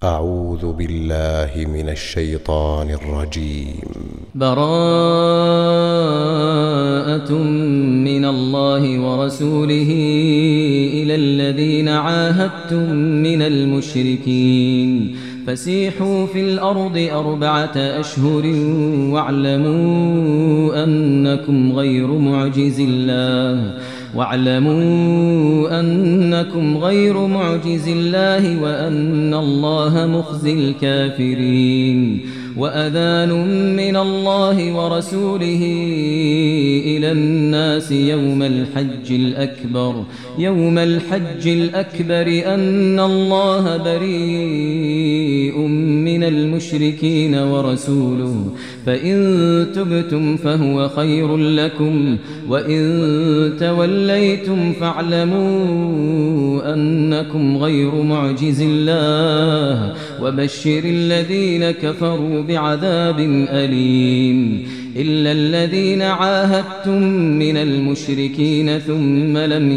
أعوذ بالله من الشيطان الرجيم. براءة من الله ورسوله إلى الذين عاهدتم من المشركين فسيحوا في الأرض 4 أشهر واعلموا أنكم غير معجز الله وأن الله مخزي الكافرين. وأذان من الله ورسوله إلى الناس يوم الحج الأكبر أن الله بريء من المشركين ورسوله فإن تبتم فهو خير لكم وإن توليتم فاعلموا أنكم غير معجز الله وبشر الذين كفروا بعذاب أليم. إلا الذين عاهدتم من المشركين ثم لم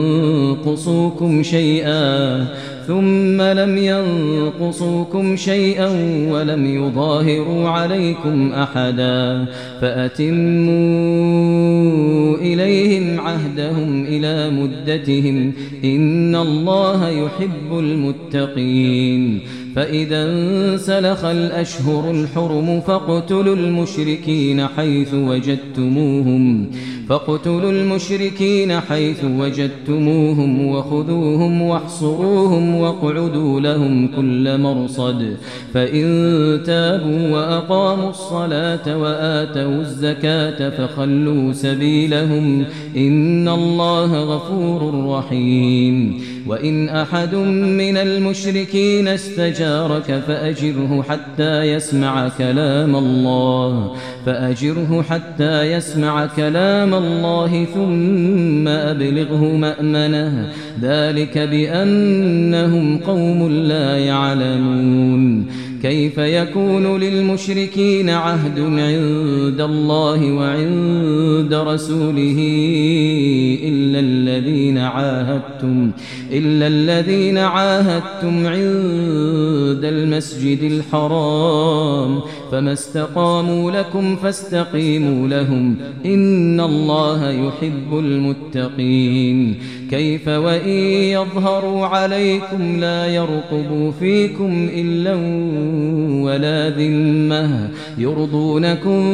ينقصوكم شيئا ولم يظاهروا عليكم أحدا فأتموا إليهم عهدهم إلى مدتهم إن الله يحب المتقين. فإذا انسلخ الأشهر الحرم فاقتلوا المشركين حيث وجدتموهم وخذوهم واحصروهم واقعدوا لهم كل مرصد. فإن تابوا وأقاموا الصلاة وآتوا الزكاة فخلوا سبيلهم إن الله غفور رحيم. وإن أحد من المشركين استجارك فأجره حتى يسمع كلام الله ثم أبلغه مأمنه ذلك بأنهم قوم لا يعلمون. كيف يكون للمشركين عهد عند الله وعند رسوله إلا الذين عاهدتم عند المسجد الحرام فما استقاموا لكم فاستقيموا لهم إن الله يحب المتقين. كيف وإن يظهروا عليكم لا يرقبوا فيكم إلا ولا ذمة يرضونكم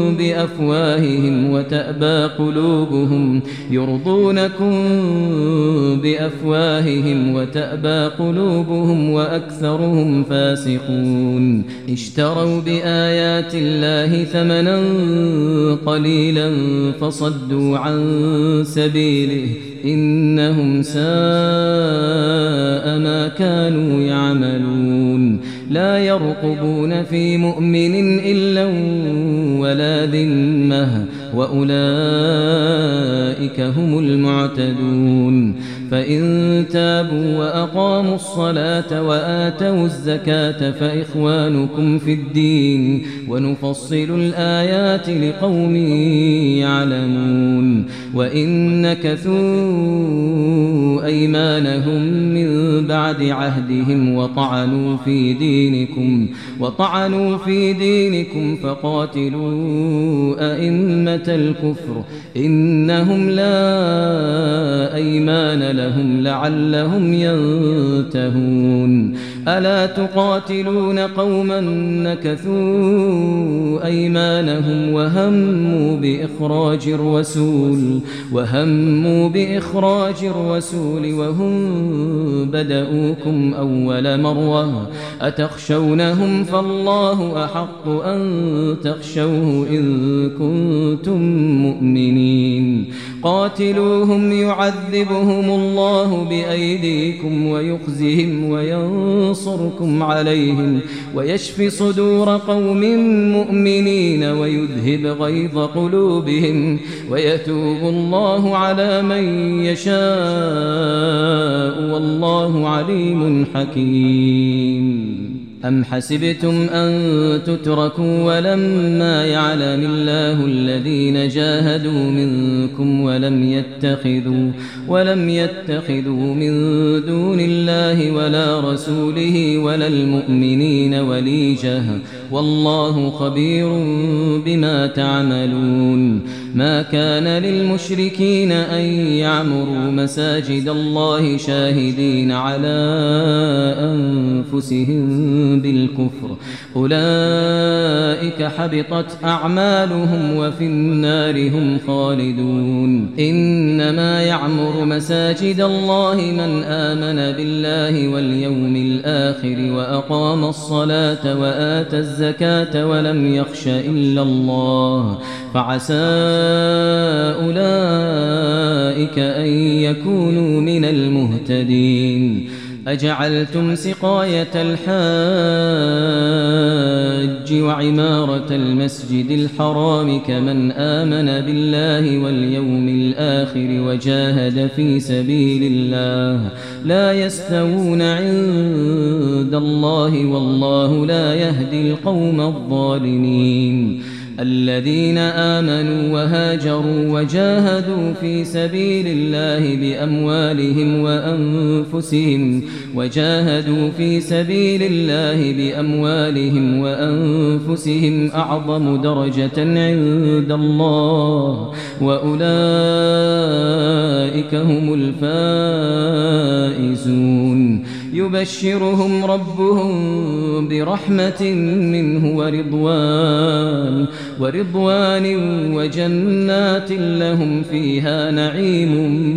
بأفواههم وتأبى قلوبهم وأكثرهم فاسقون. اشتروا بآيات الله ثمنا قليلا فصدوا عن سبيله إنهم ساء ما كانوا يعملون. لا يرقبون في مؤمن إلا ولا ذمة وأولئك هم المعتدون. فإن تابوا وأقاموا الصلاة وآتوا الزكاة فإخوانكم في الدين ونفصل الآيات لقوم يعلمون. وإن نكثوا أيمانهم من بعد عهدهم وطعنوا في دينكم فقاتلوا أئمة الكفر إنهم لا أيمان لهم لعلهم ينتهون. ألا تقاتلون قوما نكثوا أيمانهم وهموا بإخراج الرسول وهم بدؤوكم أول مرة أتخشونهم فالله أحق أن تخشوه إن كنتم مؤمنين. قاتلوهم يعذبهم الله بأيديكم ويخزهم وينصركم عليهم ويشفي صدور قوم مؤمنين ويذهب غيظ قلوبهم ويتوب الله على من يشاء والله عليم حكيم. أم حسبتم أن تتركوا ولما يعلم الله الذين جاهدوا منكم ولم يتخذوا من دون الله ولا رسوله ولا المؤمنين وليجة والله خبير بما تعملون ما كان للمشركين أن يعمروا مساجد الله شاهدين على أنفسهم بالكفر أولئك حبطت أعمالهم وفي النار هم خالدون إنما يعمر مساجد الله من آمن بالله واليوم الآخر وأقام الصلاة وآتى الزكاة ولم يخش إلا الله فعسى أولئك أن يكونوا من المهتدين أجعلتم سقاية الحاج وعمارة المسجد الحرام كمن آمن بالله واليوم الآخر وجاهد في سبيل الله لا يستوون عند الله والله لا يهدي القوم الظالمين الذين آمنوا وهاجروا وجاهدوا في سبيل الله بأموالهم وأنفسهم أعظم درجة عند الله وأولئك هم الفائزون يبشرهم ربهم برحمة منه ورضوان وجنات لهم فيها نعيم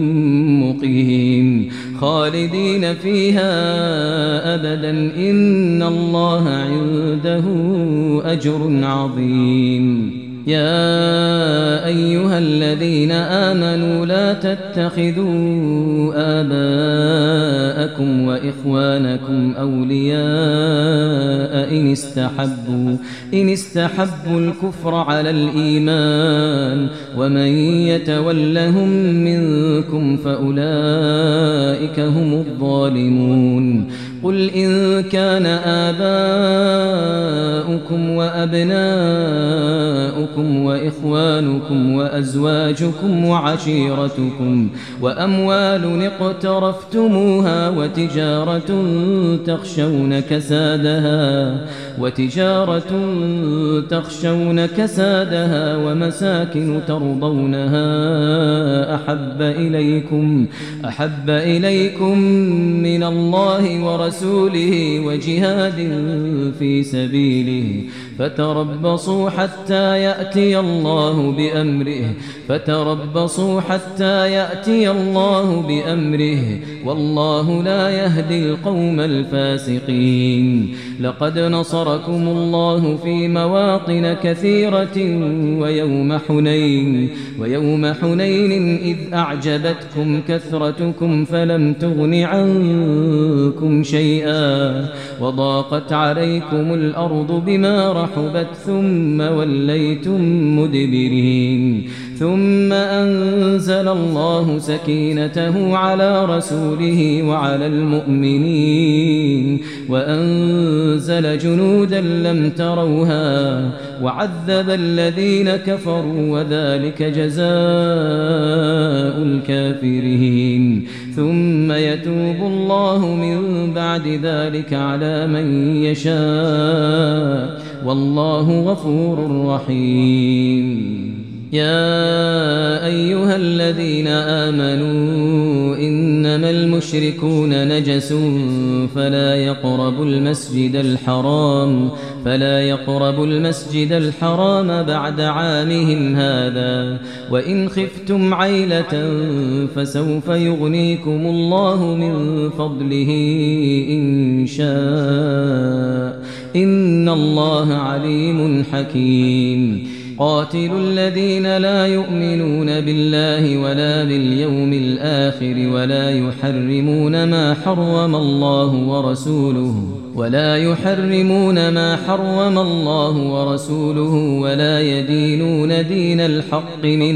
مقيم خالدين فيها أبدا إن الله عنده أجر عظيم يا أيها الذين آمنوا لا تتخذوا آباءكم وإخوانكم أولياء إن استحبوا الكفر على الإيمان ومن يتولهم منكم فأولئك هم الظالمون قل إن كان آباؤكم وأبناؤكم وإخوانكم وأزواجكم وعشيرتكم وأموال اقترفتموها وتجارة تخشون كسادها ومساكن ترضونها أحب إليكم من الله ورسوله وجهاد في سبيله فتربصوا حتى يأتي الله بأمره والله لا يهدي القوم الفاسقين لقد نصركم الله في مواطن كثيرة ويوم حنين إذ أعجبتكم كثرتكم فلم تغن عنكم شيئا وضاقت عليكم الأرض بما رحبت ثم وليتم مدبرين ثم أنزل الله سكينته على رسوله وعلى المؤمنين وأنزل جنودا لم تروها وعذب الذين كفروا وذلك جزاء الكافرين ثم يتوب الله من بعد ذلك على من يشاء والله غفور رحيم يا أيها الذين آمنوا إنما المشركون نجس فلا يقربوا المسجد الحرام بعد عامهم هذا وإن خفتم عيلة فسوف يغنيكم الله من فضله إن شاء إن الله عليم حكيم قاتلوا الذين لا يؤمنون بالله ولا باليوم الآخر ولا يحرمون ما حرم الله ورسوله ولا يدينون دين الحق من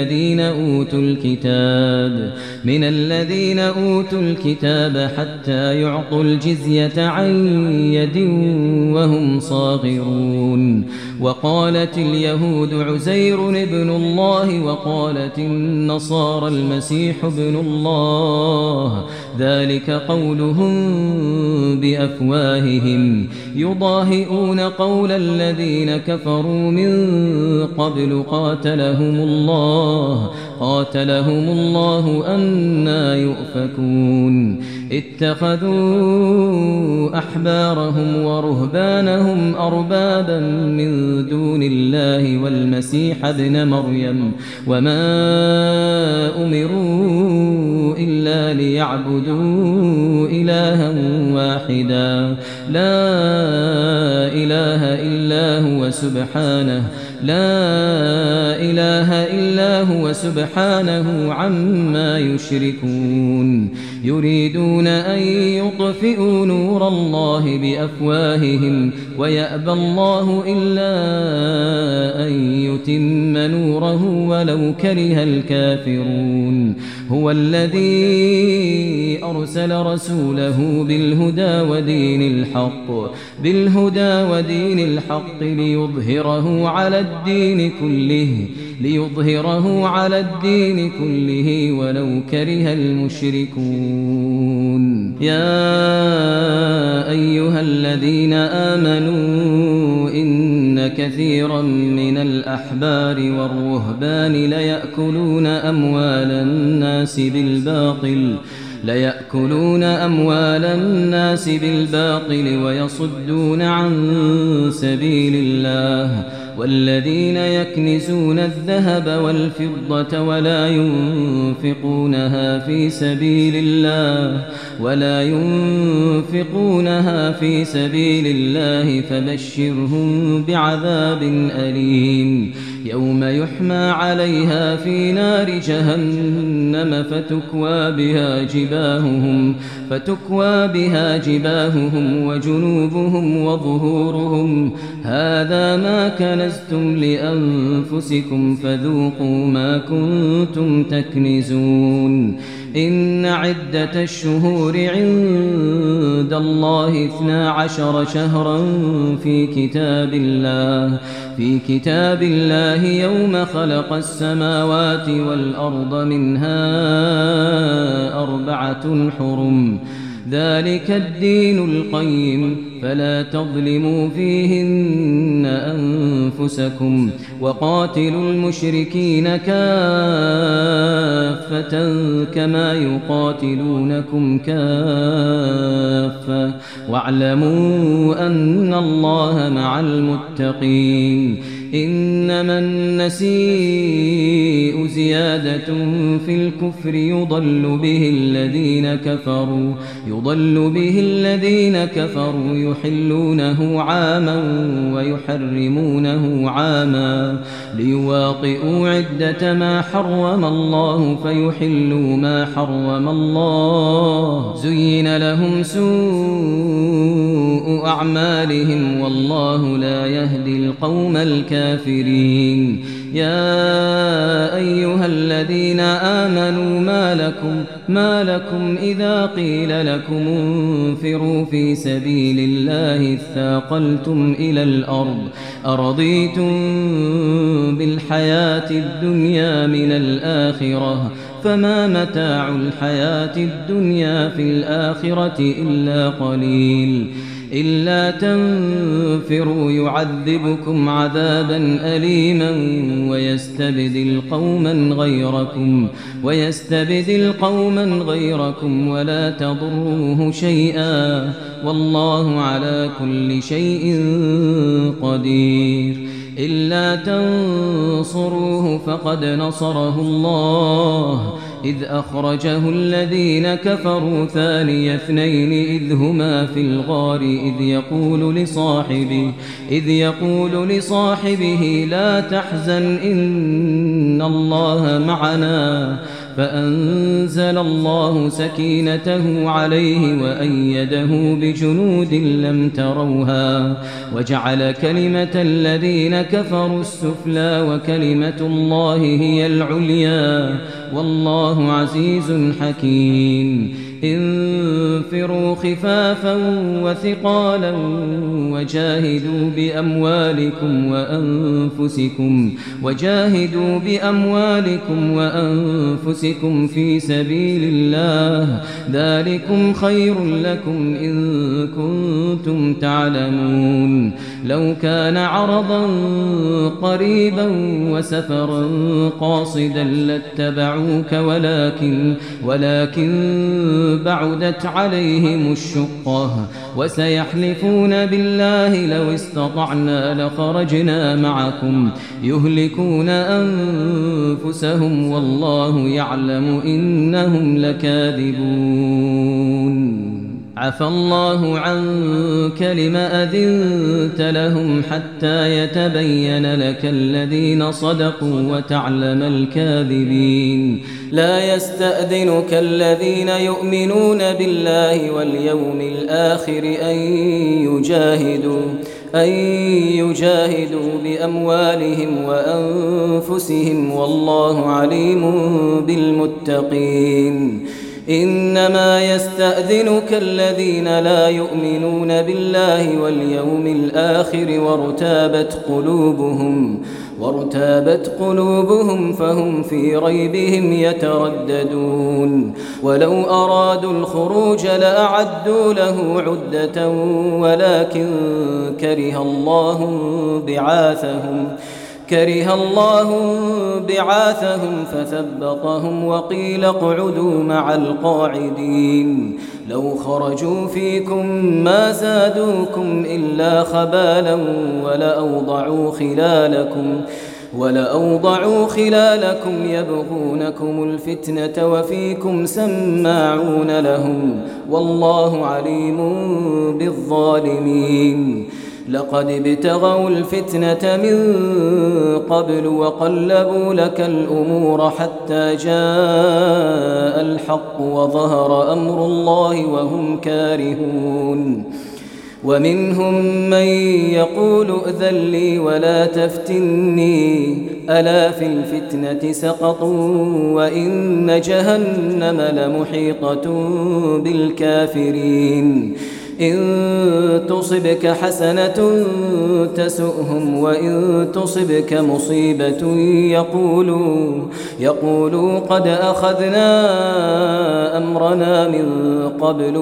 الذين أوتوا الكتاب حتى يعطوا الجزية عن يد وهم صاغرون. وقالت اليهود عزير ابن الله وقالت النصارى المسيح ابن الله، ذلك قولهم بأفواههم يضاهئون قول الذين كفروا من قبل قاتلهم الله أنى يؤفكون. اتخذوا أحبارهم ورهبانهم أربابا من دون الله والمسيح ابن مريم وما أمروا إلا ليعبدوا إلها واحدا لا إله إلا هو سبحانه عما يشركون. يريدون أن يطفئوا نور الله بأفواههم ويأبى الله إلا أن يتم نوره ولو كره الكافرون. هو الذي أرسل رسوله بالهدى ودين الحق ليظهره على الدين كله ولو كره المشركون. يا أيها الذين آمنوا إن كثيرا من الأحبار والرهبان ليأكلون أموال الناس بالباطل ويصدون عن سبيل الله. والذين يكنزون الذهب والفضة ولا ينفقونها في سبيل الله فبشرهم بعذاب أليم. يوم يحمى عليها في نار جهنم فتكوى بها جباههم وجنوبهم وظهورهم هذا ما كنزتم لأنفسكم فذوقوا ما كنتم تكنزون. إن عدة الشهور عند الله 12 شهرا في كتاب الله يوم خلق السماوات والأرض منها 4 حرم ذلك الدين القيم فلا تظلموا فيهن أنفسكم وقاتلوا المشركين كافة كما يقاتلونكم كافة واعلموا أن الله مع المتقين. إنما النسيء زيادة في الكفر يضل به الذين كفروا يحلونه عاما ويحرمونه عاما ليواطئوا عدة ما حرم الله فيحلوا ما حرم الله. زين لهم سوء أعمالهم والله لا يهدي القوم الكافرين. يا أيها الذين آمنوا ما لكم إذا قيل لكم انفروا في سبيل الله اثاقلتم إلى الأرض أرضيتم بالحياة الدنيا من الآخرة فما متاع الحياة الدنيا في الآخرة إلا قليل. إلا تنفروا يعذبكم عذابا أليما ويستبدل قوما غيركم ولا تضروه شيئا والله على كل شيء قدير. إلا تنصروه فقد نصره الله إذ أخرجه الذين كفروا ثاني اثنين إذ هما في الغار إذ يقول لصاحبه لا تحزن إن الله معنا فأنزل الله سكينته عليه وأيده بجنود لم تروها وجعل كلمة الذين كفروا السفلى وكلمة الله هي العليا والله عزيز حكيم انفروا خفافا وثقالا وجاهدوا بأموالكم وأنفسكم في سبيل الله ذلكم خير لكم إن كنتم تعلمون لو كان عرضا قريبا وسفرا قاصدا لاتبعوك ولكن بعدت عليهم الشقة وسيحلفون بالله لو استطعنا لخرجنا معكم يهلكون أنفسهم والله يعلم إنهم لكاذبون عفى الله عنك لم أذنت لهم حتى يتبين لك الذين صدقوا وتعلم الكاذبين لا يستأذنك الذين يؤمنون بالله واليوم الآخر أن يجاهدوا بأموالهم وأنفسهم والله عليم بالمتقين إنما يستأذنك الذين لا يؤمنون بالله واليوم الآخر وارتابت قلوبهم فهم في ريبهم يترددون ولو أرادوا الخروج لأعدوا له عدة ولكن كره الله بعاثهم فثبطهم وقيل اقعدوا مع القاعدين لو خرجوا فيكم ما زادوكم إلا خبالا ولأوضعوا خلالكم يبغونكم الفتنة وفيكم سماعون لهم والله عليم بالظالمين لقد ابتغوا الفتنة من قبل وقلبوا لك الأمور حتى جاء الحق وظهر أمر الله وهم كارهون ومنهم من يقول ائذن لي ولا تفتني ألا في الفتنة سقطوا وإن جهنم لمحيطة بالكافرين إن تصبك حسنة تسؤهم وإن تصبك مصيبة يقولوا قد أخذنا أمرنا من قبل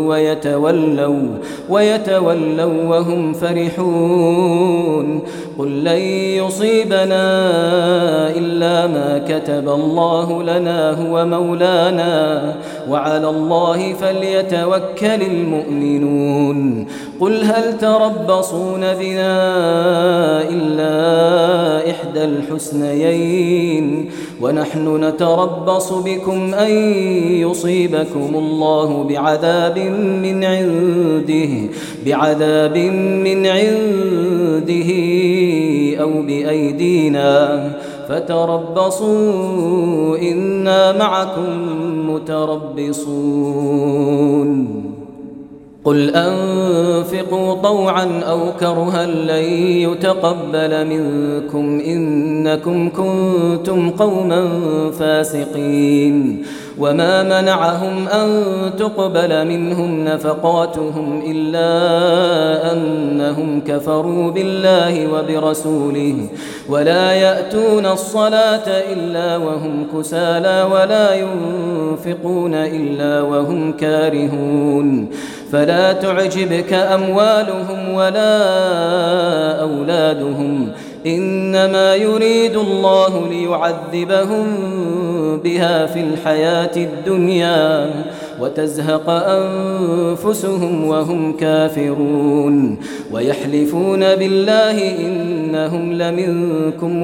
ويتولوا وهم فرحون قل لن يصيبنا إلا ما كتب الله لنا هو مولانا وعلى الله فليتوكل المؤمنون قل هل تربصون بنا إلا إحدى الحسنيين عنه نتربص بكم أن يصيبكم الله بعذاب من عنده أو بأيدينا فتربصوا إنا معكم متربصون قل أنفقوا طوعا أو كرها لن يتقبل منكم إنكم كنتم قوما فاسقين وما منعهم أن تقبل منهم نفقاتهم إلا أنهم كفروا بالله وبرسوله ولا يأتون الصلاة إلا وهم كسالى ولا ينفقون إلا وهم كارهون فلا تعجبك أموالهم ولا أولادهم إنما يريد الله ليعذبهم بها في الحياة الدنيا وتزهق أنفسهم وهم كافرون ويحلفون بالله إنهم لمنكم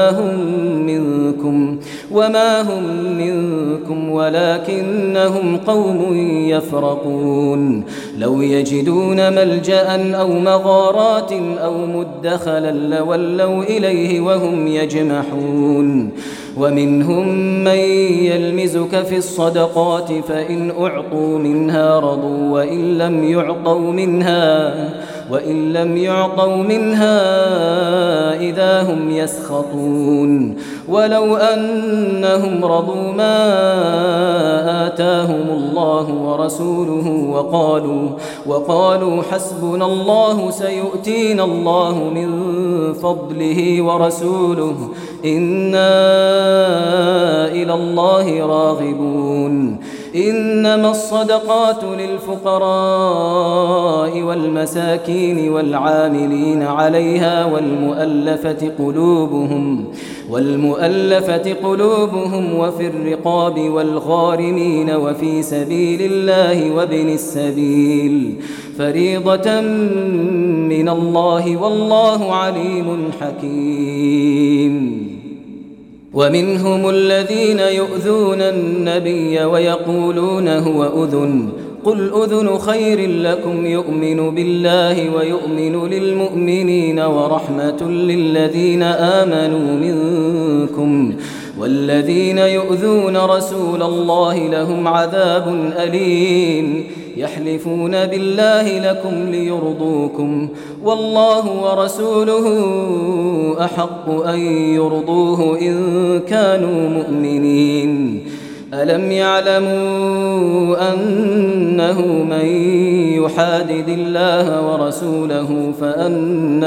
وما هم منكم ولكنهم قوم يفرقون لو يجدون ملجأ أو مغارات أو مدخلا لولوا إليه وهم يجمحون ومنهم من يلمزك في الصدقات فإن أعطوا منها رضوا وإن لم يعطوا منها إذا هم يسخطون ولو أنهم رضوا ما آتاهم الله ورسوله وقالوا حسبنا الله سيؤتينا الله من فضله ورسوله إنا إلى الله راغبون إنما الصدقات للفقراء والمساكين والعاملين عليها والمؤلفة قلوبهم وفي الرقاب والغارمين وفي سبيل الله وابن السبيل فريضة من الله والله عليم حكيم ومنهم الذين يؤذون النبي ويقولون هو أذن قل أذن خير لكم يؤمن بالله ويؤمن للمؤمنين ورحمة للذين آمنوا منكم والذين يؤذون رسول الله لهم عذاب أليم يحلفون بالله لكم ليرضوكم والله ورسوله أحق أن يرضوه إن كانوا مؤمنين ألم يعلموا أنه من يحادد الله ورسوله فأن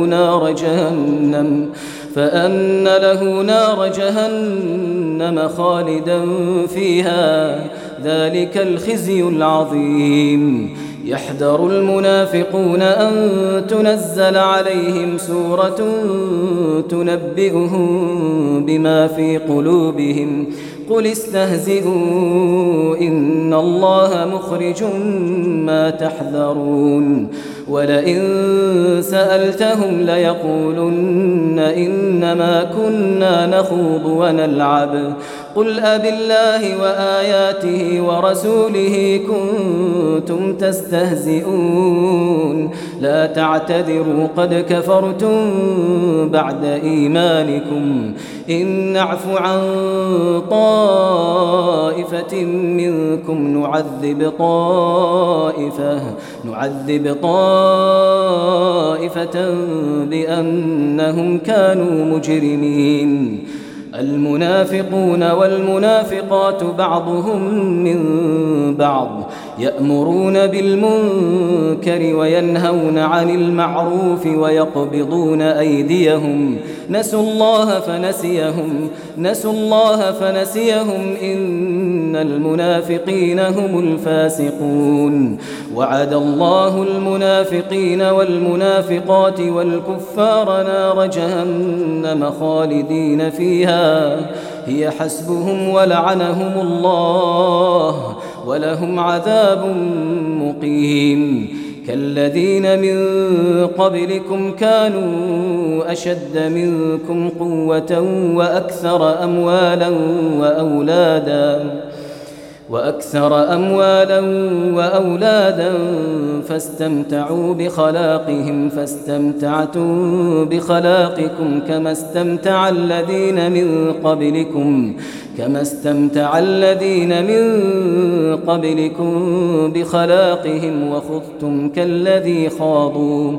له نار جهنم خالدا فيها ذلك الخزي العظيم يحذر المنافقون أن تنزل عليهم سورة تنبئهم بما في قلوبهم قل استهزئوا إن الله مخرج ما تحذرون ولئن سألتهم ليقولن إنما كنا نخوض ونلعب قل أبالله وآياته ورسوله كنتم تستهزئون لا تعتذروا قد كفرتم بعد إيمانكم إن نعف عن طائفة منكم نعذب طائفة بأنهم كانوا مجرمين المنافقون والمنافقات بعضهم من بعض يأمرون بالمنكر وينهون عن المعروف ويقبضون أيديهم نسوا الله فنسيهم إن المنافقين هم الفاسقون وعد الله المنافقين والمنافقات والكفار نار جهنم خالدين فيها هي حسبهم ولعنهم الله ولهم عذاب مقيم كالذين من قبلكم كانوا أشد منكم قوة وأكثر أموالا وأولادا فاستمتعوا بخلاقهم فاستمتعتم بخلاقكم كما استمتع الذين من قبلكم بخلاقهم وخضتم كالذي خاضوا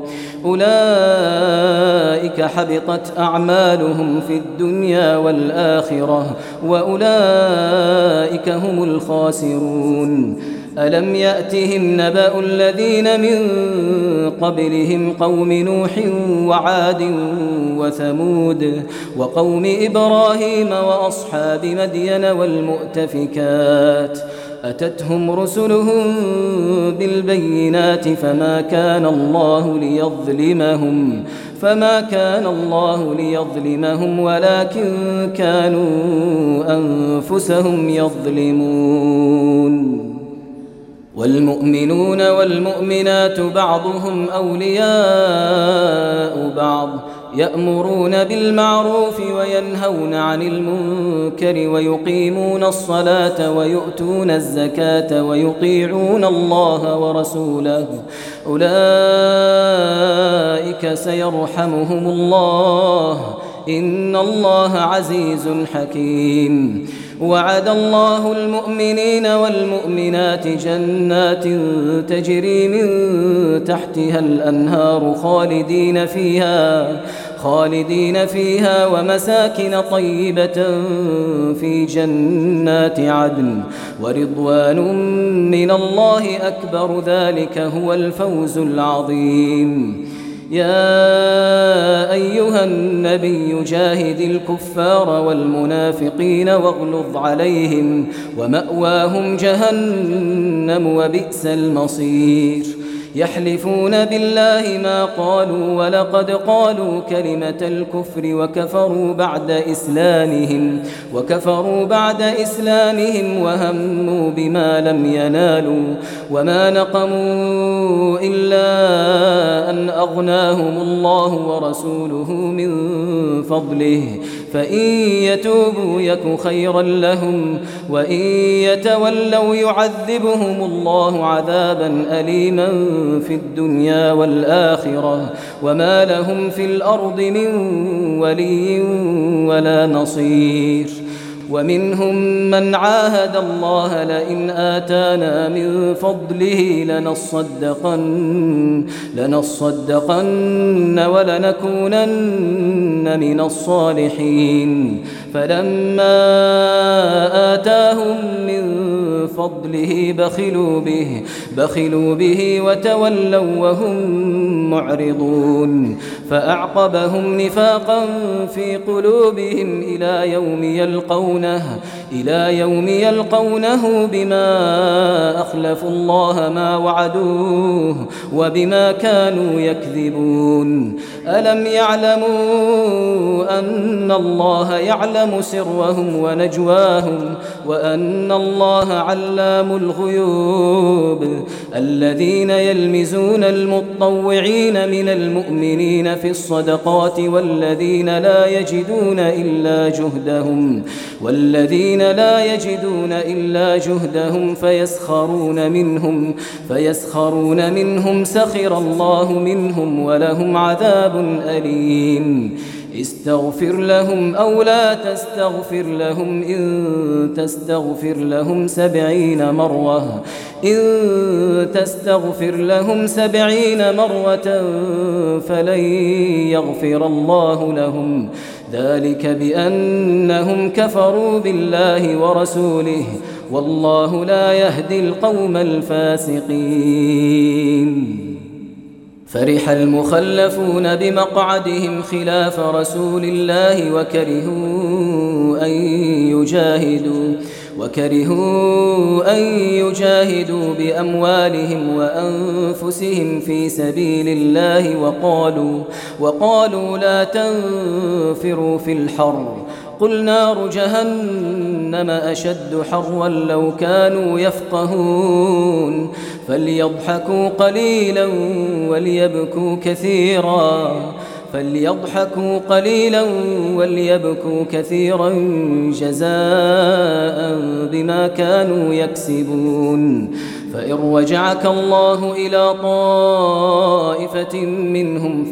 أولئك حبطت أعمالهم في الدنيا والآخرة وأولئك هم الخاسرون ألم يأتهم نبأ الذين من قبلهم قوم نوح وعاد وثمود وقوم إبراهيم وأصحاب مدين والمؤتفكات أتتهم رسلهم بالبينات فما كان الله ليظلمهم ولكن كانوا أنفسهم يظلمون والمؤمنون والمؤمنات بعضهم أولياء بعض يأمرون بالمعروف وينهون عن المنكر ويقيمون الصلاة ويؤتون الزكاة ويطيعون الله ورسوله أولئك سيرحمهم الله إن الله عزيز حكيم. وعد الله المؤمنين والمؤمنات جنات تجري من تحتها الأنهار خالدين فيها ومساكن طيبة في جنات عدن ورضوان من الله أكبر ذلك هو الفوز العظيم. يا أيها النبي جاهد الكفار والمنافقين واغلظ عليهم ومأواهم جهنم وبئس المصير. يحلفون بالله ما قالوا ولقد قالوا كلمة الكفر وكفروا بعد إسلامهم وهموا بما لم ينالوا وما نقموا إلا أن أغناهم الله ورسوله من فضله فإن يتوبوا يك خيرا لهم وإن يتولوا يعذبهم الله عذابا أليما في الدنيا والآخرة وما لهم في الأرض من ولي ولا نصير. ومنهم من عاهد الله لئن آتانا من فضله لنصدقن ولنكونن من الصالحين فلما آتاهم من فضله بخلوا به وتولوا وهم معرضون فأعقبهم نفاقا في قلوبهم إلى يوم يلقونه بما أخلفوا الله ما وعدوه وبما كانوا يكذبون. ألم يعلموا أن الله يعلم سرهم ونجواهم وأن الله علام الغيوب. الذين يلمزون المطوعين من المؤمنين في الصدقات والذين لا يجدون إلا جهدهم فيسخرون منهم سخر الله منهم ولهم عذاب أليم. استغفر لهم أو لا تستغفر لهم إن تستغفر لهم 70 مرة فلن يغفر الله لهم ذلك بأنهم كفروا بالله ورسوله والله لا يهدي القوم الفاسقين. فرح المخلفون بمقعدهم خلاف رسول الله وكرهوا أن يجاهدوا بأموالهم وأنفسهم في سبيل الله وقالوا لا تنفروا في الحر قل نار جهنم أشد حرا لو كانوا يفقهون فليضحكوا قليلا وليبكوا كثيرا جزاء بما كانوا يكسبون. فإن رجعك الله إلى طائفة منهم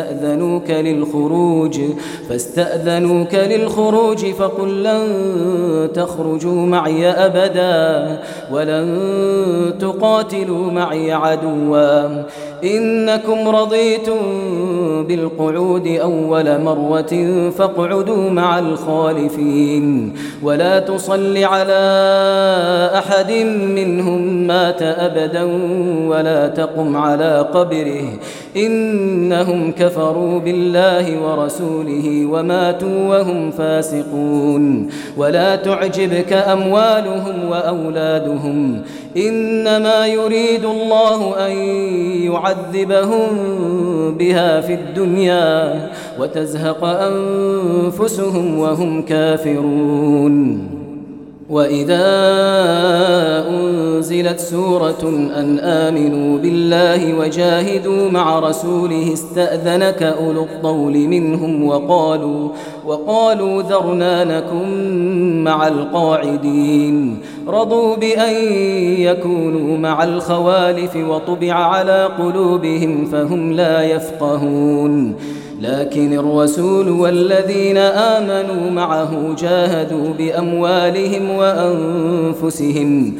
فاستأذنوك للخروج فقل لن تخرجوا معي أبدا ولن تقاتلوا معي عدوا إنكم رضيتم بالقعود أول مرة فاقعدوا مع الخالفين ولا تصل على أحد منهم مات أبدا ولا تقم على قبره إنهم كفروا بالله ورسوله وماتوا وهم فاسقون. ولا تعجبك أموالهم وأولادهم إنما يريد الله أن يعذبهم بها في الدنيا وتزهق أنفسهم وهم كافرون. وإذا أنزلت سورة أن آمنوا بالله وجاهدوا مع رسوله استأذنك أولو الطول منهم وقالوا ذرنا نكن مع القاعدين رضوا بأن يكونوا مع الخوالف وطبع على قلوبهم فهم لا يفقهون لكن الرسول والذين آمنوا معه جاهدوا بأموالهم وأنفسهم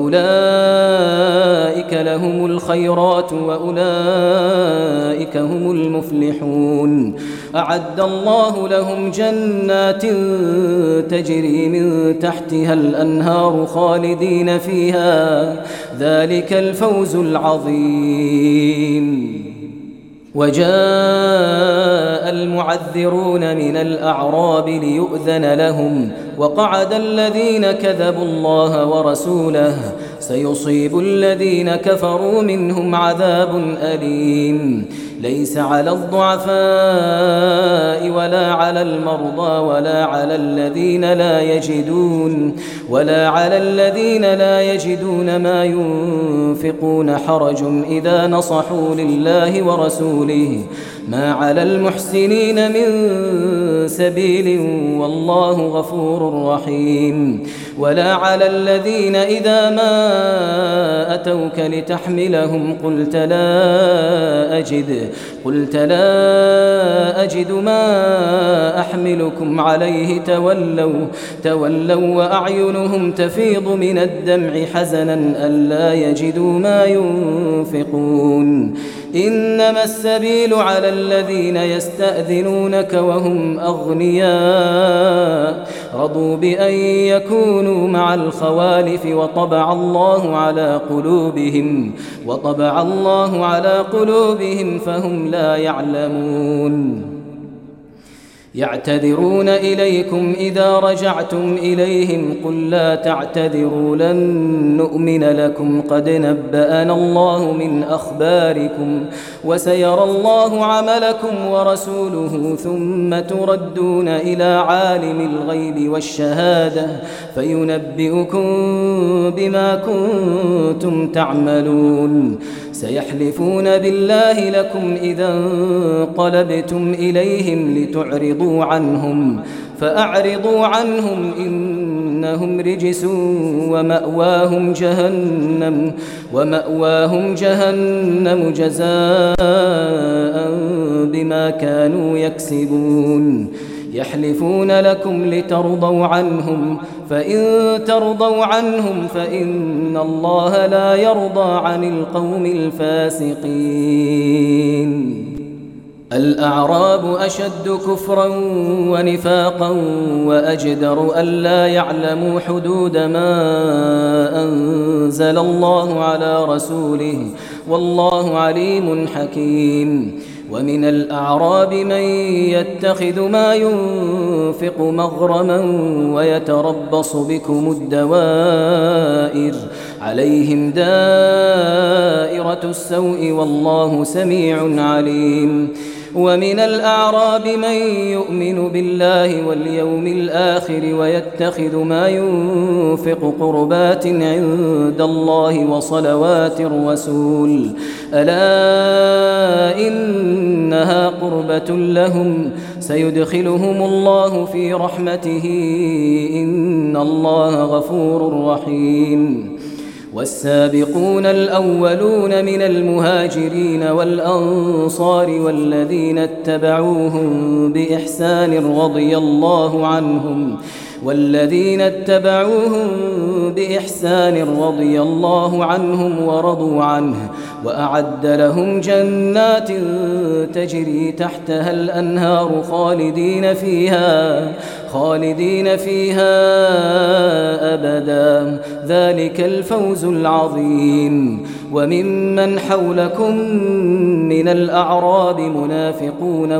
وأولئك لهم الخيرات وأولئك هم المفلحون أعد الله لهم جنات تجري من تحتها الأنهار خالدين فيها ذلك الفوز العظيم وجاء المعذرون من الأعراب ليؤذن لهم وقعد الذين كذبوا الله ورسوله سيصيب الذين كفروا منهم عذاب أليم ليس على الضعفاء ولا على المرضى ولا على الذين لا يجدون ما ينفقون حرج إذا نصحوا لله ورسوله ما على المحسنين من سبيل والله غفور رحيم ولا على الذين إذا ما أتوك لتحملهم قلت لا أجد ما أحملكم عليه تولوا وأعينهم تفيض من الدمع حزنا ألا يجدوا ما ينفقون إنما السبيل على الذين يستأذنونك وهم أغنياء رضوا بأن يكونوا مع الخوالف وطبع الله على قلوبهم فهم لا يعلمون يعتذرون إليكم إذا رجعتم إليهم قل لا تعتذروا لن نؤمن لكم قد نبأنا الله من أخباركم وسيرى الله عملكم ورسوله ثم تردون إلى عالم الغيب والشهادة فينبئكم بما كنتم تعملون سيحلفون بالله لكم إذا انقلبتم إليهم لتعرضوا عنهم فأعرضوا عنهم إنهم رجس ومأواهم جهنم جزاء بما كانوا يكسبون يحلفون لكم لترضوا عنهم فإن ترضوا عنهم فإن الله لا يرضى عن القوم الفاسقين الأعراب أشد كفرا ونفاقا وأجدر ألا يعلموا حدود ما أنزل الله على رسوله والله عليم حكيم ومن الأعراب من يتخذ ما ينفق مغرما ويتربص بكم الدوائر عليهم دائرة السوء والله سميع عليم ومن الأعراب من يؤمن بالله واليوم الآخر ويتخذ ما ينفق قربات عند الله وصلوات الرسول ألا إنها قربة لهم سيدخلهم الله في رحمته إن الله غفور رحيم والسابقون الأولون من المهاجرين والأنصار والذين اتبعوهم بإحسان رضي الله عنهم ورضوا عنه وأعد لهم جنات تجري تحتها الأنهار خالدين فيها أبدا ذلك الفوز العظيم وممن حولكم من الأعراب منافقون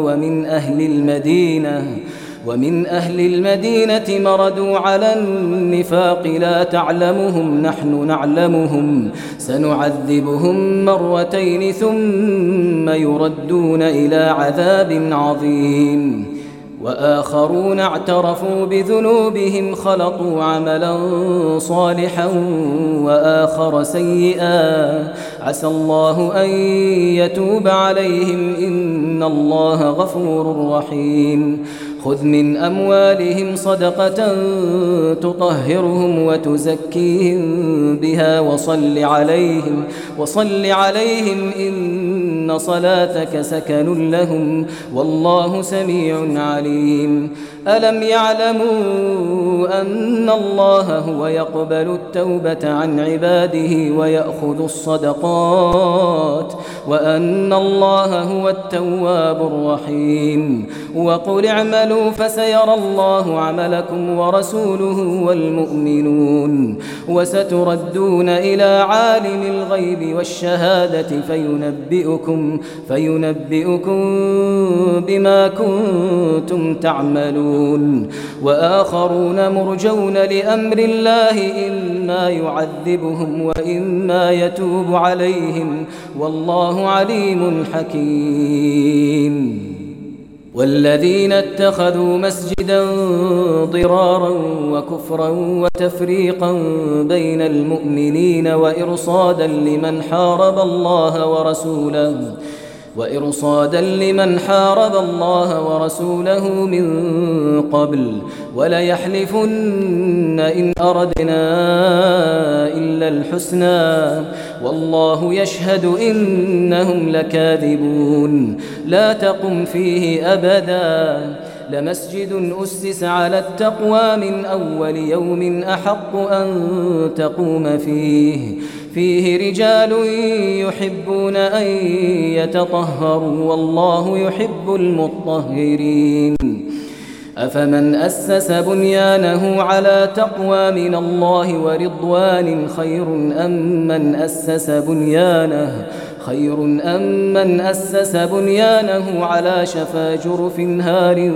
ومن أهل المدينة مردوا على النفاق لا تعلمهم نحن نعلمهم سنعذبهم مرتين ثم يردون إلى عذاب عظيم وآخرون اعترفوا بذنوبهم خلطوا عملا صالحا وآخر سيئا عسى الله أن يتوب عليهم إن الله غفور رحيم خذ من أموالهم صدقة تطهرهم وتزكيهم بها وصل عليهم إن صلاتك سكن لهم والله سميع عليم ألم يعلموا أن الله هو يقبل التوبة عن عباده ويأخذ الصدقات وأن الله هو التواب الرحيم وقل اعملوا فسيرى الله عملكم ورسوله والمؤمنون وستردون إلى عالم الغيب والشهادة فينبئكم بما كنتم تعملون وآخرون مرجون لأمر الله إما يعذبهم وإما يتوب عليهم والله عليم حكيم والذين اتخذوا مسجدا ضرارا وكفرا وتفريقا بين المؤمنين وإرصادا لمن حارب الله ورسوله من قبل وليحلفن إن أردنا إلا الحسنى والله يشهد إنهم لكاذبون لا تقم فيه أبدا لمسجد أسس على التقوى من أول يوم أحق أن تقوم فيه رجال يحبون أن يتطهروا والله يحب المطهرين أفمن أسس بنيانه على تقوى من الله ورضوان خير أم من أسس بنيانه على شفا جرف هار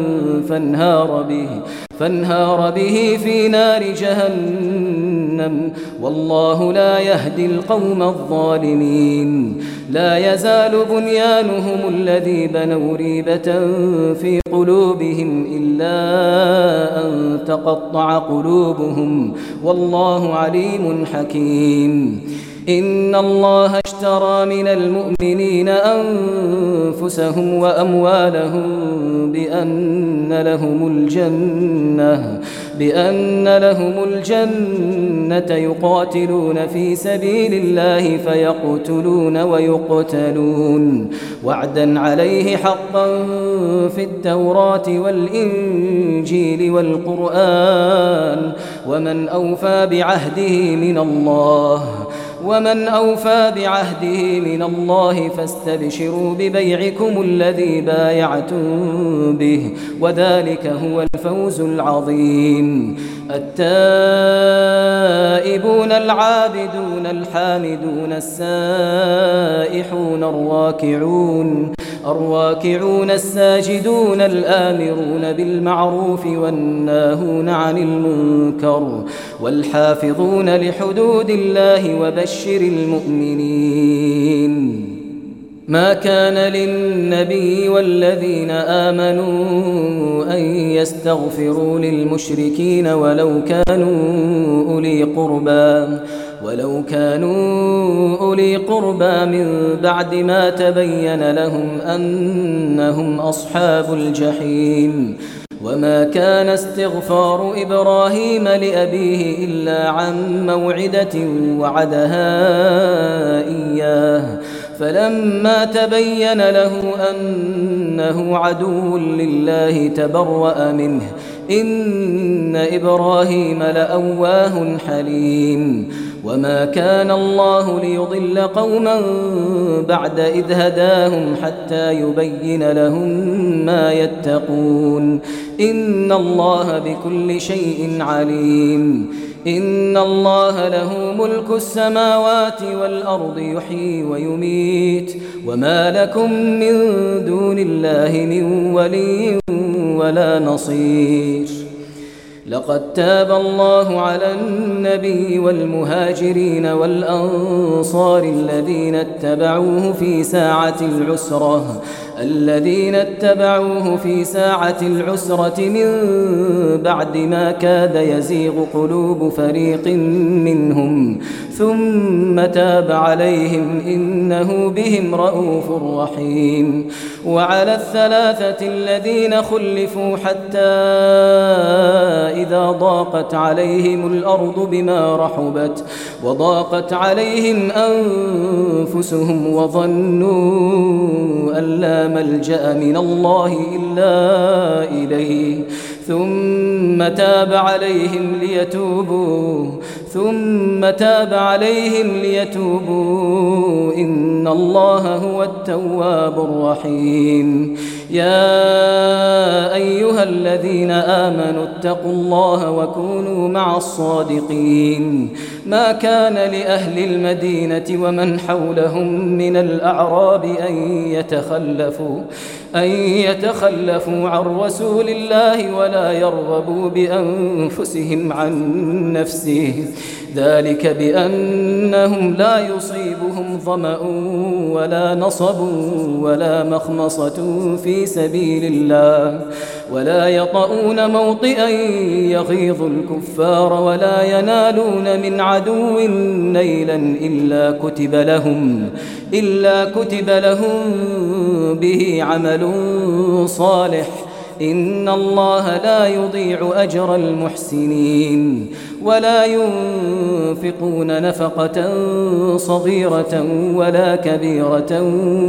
فانهار به في نار جهنم والله لا يهدي القوم الظالمين لا يزال بنيانهم الذي بنوا ريبة في قلوبهم إلا أن تقطع قلوبهم والله عليم حكيم إن الله اشترى من المؤمنين أنفسهم وأموالهم بأن لهم الجنة يقاتلون في سبيل الله فيقتلون ويقتلون وعدا عليه حقا في التوراة والإنجيل والقرآن ومن أوفى بعهده من الله فاستبشروا ببيعكم الذي بايعتم به وذلك هو الفوز العظيم التائبون العابدون الحامدون السائحون الراكعون الساجدون الآمرون بالمعروف والناهون عن المنكر والحافظون لحدود الله وبشر المؤمنين ما كان للنبي والذين آمنوا أن يستغفروا للمشركين ولو كانوا أولي قربى من بعد ما تبين لهم أنهم أصحاب الجحيم وما كان استغفار إبراهيم لأبيه إلا عن موعدة وعدها إياه فلما تبين له أنه عدو لله تبرأ منه إن إبراهيم لأواه حليم وما كان الله ليضل قوما بعد إذ هداهم حتى يبين لهم ما يتقون إن الله بكل شيء عليم إن الله له ملك السماوات والأرض يحيي ويميت وما لكم من دون الله من ولي ولا نصير لقد تاب الله على النبي والمهاجرين والأنصار الذين اتبعوه في ساعة العسرة من بعد ما كاد يزيغ قلوب فريق منهم ثم تاب عليهم إنه بهم رءوف رحيم. وعلى الثلاثة الذين خلفوا حتى إذا ضاقت عليهم الأرض بما رحبت وضاقت عليهم أنفسهم وظنوا أن لا ملجأ من الله إلا إليه ثم تاب عليهم ليتوبوا إن الله هو التواب الرحيم. يا أيها الذين آمنوا اتقوا الله وكونوا مع الصادقين. ما كان لأهل المدينة ومن حولهم من الأعراب أن يتخلفوا عن رسول الله ولا يرغبوا بأنفسهم عن نفسه ذلك بأنهم لا يصيبهم ظمأ ولا نصب ولا مخمصة في سبيل الله ولا يطؤون موطئا يغيظ الكفار ولا ينالون من عدو نيلا إلا كتب لهم به عمل صالح إن الله لا يضيع أجر المحسنين. ولا ينفقون نفقة صغيرة ولا كبيرة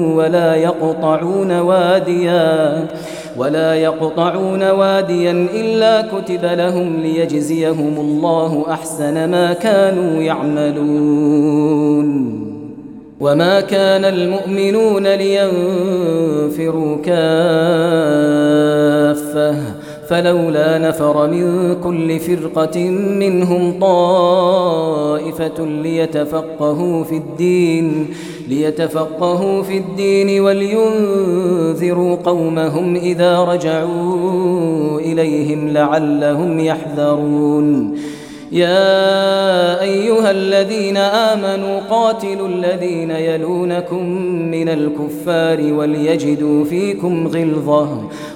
ولا يقطعون واديا إلا كتب لهم ليجزيهم الله أحسن ما كانوا يعملون. وما كان المؤمنون لينفروا كافة فلولا نفر من كل فرقة منهم طائفة ليتفقهوا في الدين ولينذروا قومهم إذا رجعوا إليهم لعلهم يحذرون. يا أيها الذين آمنوا قاتلوا الذين يلونكم من الكفار وليجدوا فيكم غلظة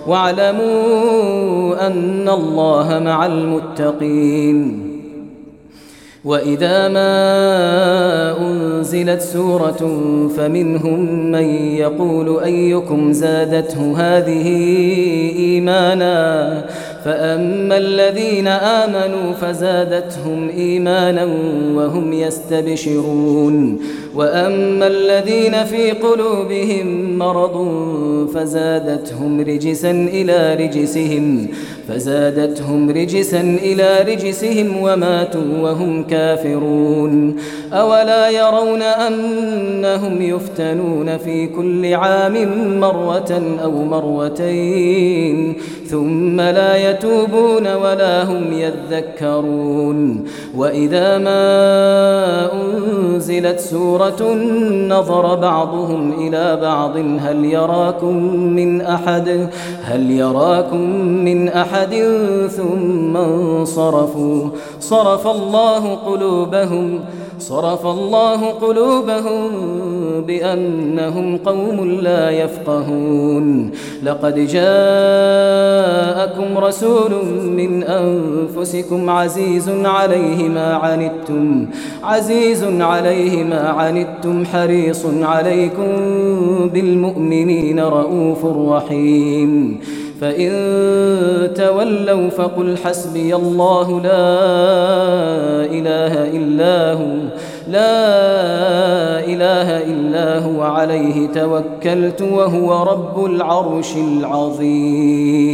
واعلموا أن الله مع المتقين. وإذا ما أنزلت سورة فمنهم من يقول أيكم زادته هذه إيمانا فأما الذين آمنوا فزادتهم إيمانا وهم يستبشرون وأما الذين في قلوبهم مرض فزادتهم رجسا إلى رجسهم وماتوا وهم كافرون. أولا يرون أنهم يفتنون في كل عام مرة أو مرتين ثم لا يتوبون ولا هم يذكرون. وإذا ما أنزلت سورة نظر بعضهم إلى بعض هل يراكم من أحد ثم انصرفوا صرف الله قلوبهم بأنهم قوم لا يفقهون. لقد جاءكم رسول من أنفسكم عزيز عليه ما عنتم حريص عليكم بالمؤمنين رؤوف رحيم. فإن تولوا فقل حسبي الله لا إله إلا هو عليه توكلت وهو رب العرش العظيم.